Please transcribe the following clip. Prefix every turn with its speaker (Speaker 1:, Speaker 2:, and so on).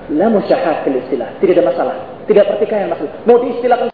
Speaker 1: La musyahat fil istilah, tidak ada masalah, tidak pertikaian masalah. Mau diistilahkan